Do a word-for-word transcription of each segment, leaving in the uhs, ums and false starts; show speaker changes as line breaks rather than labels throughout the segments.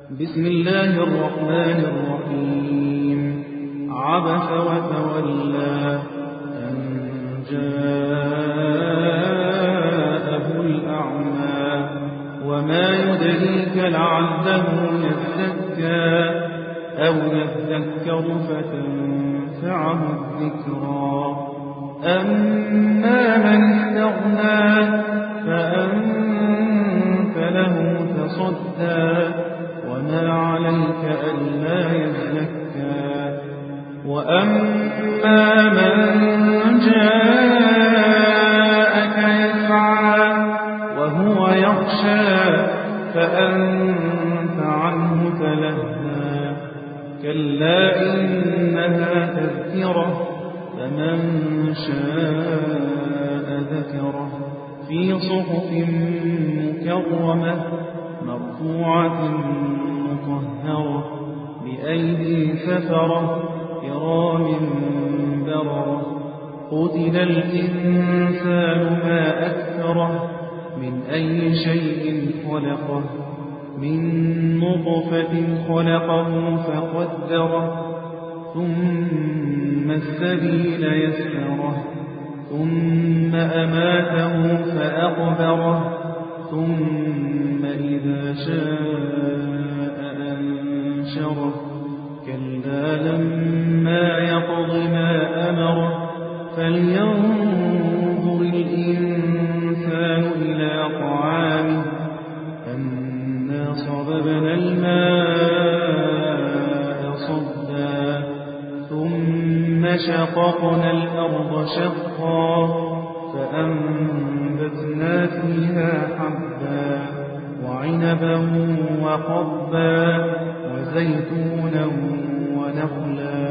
بسم الله الرحمن الرحيم. عبس وتولى أن جاءه الأعمى وما يدريك لعله يزكى أو يذكر فتنفعه الذكرى. أما من استغنى فأنت له تصدى وما عليك ألا يزكى. وأما من جاءك يسعى وهو يخشى فأنت عنه تلهى. كلا إنها تذكرة فمن شاء ذكره في صحف مكرمة مرفوعة مطهرة بأيدي سفرة كرام بررة. قتل الإنسان ما أكثره من أي شيء خلقه من نطفة خلقه فقدره ثم السبيل يسره ثم أماته فأقبره ثم إذا شاء أنشره. كلا لما يقض ما أمره فلينظر الإنسان إلى طعامه أنا صببنا الماء صبا ثم شققنا الأرض شقا فأنبتنا فيها حبا وعنبا وقضبا وزيتونا ونخلا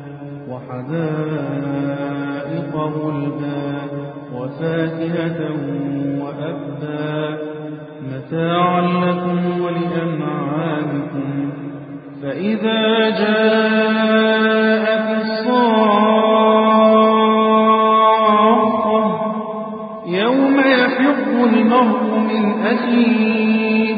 وحدائق غلبا وفاكهة وأبا متاعا لكم ولأنعامكم. فإذا جاءت الصاخة يوم يفر المرء من أخيه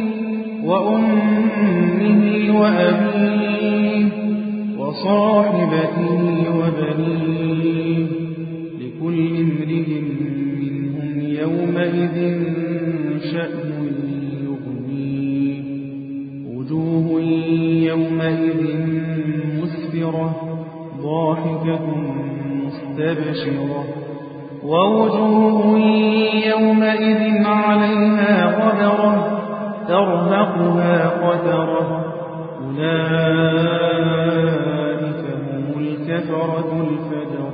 وأمه وأبيه وصاحبته وبنيه لكل امرئ منهم يومئذ شأن يغنيه. وجوه يومئذ مسفرة ضاحكة مستبشرة ووجوه يومئذ عليها غبرة ترهقها قترة. أولئك هم الكفرة الفجرة.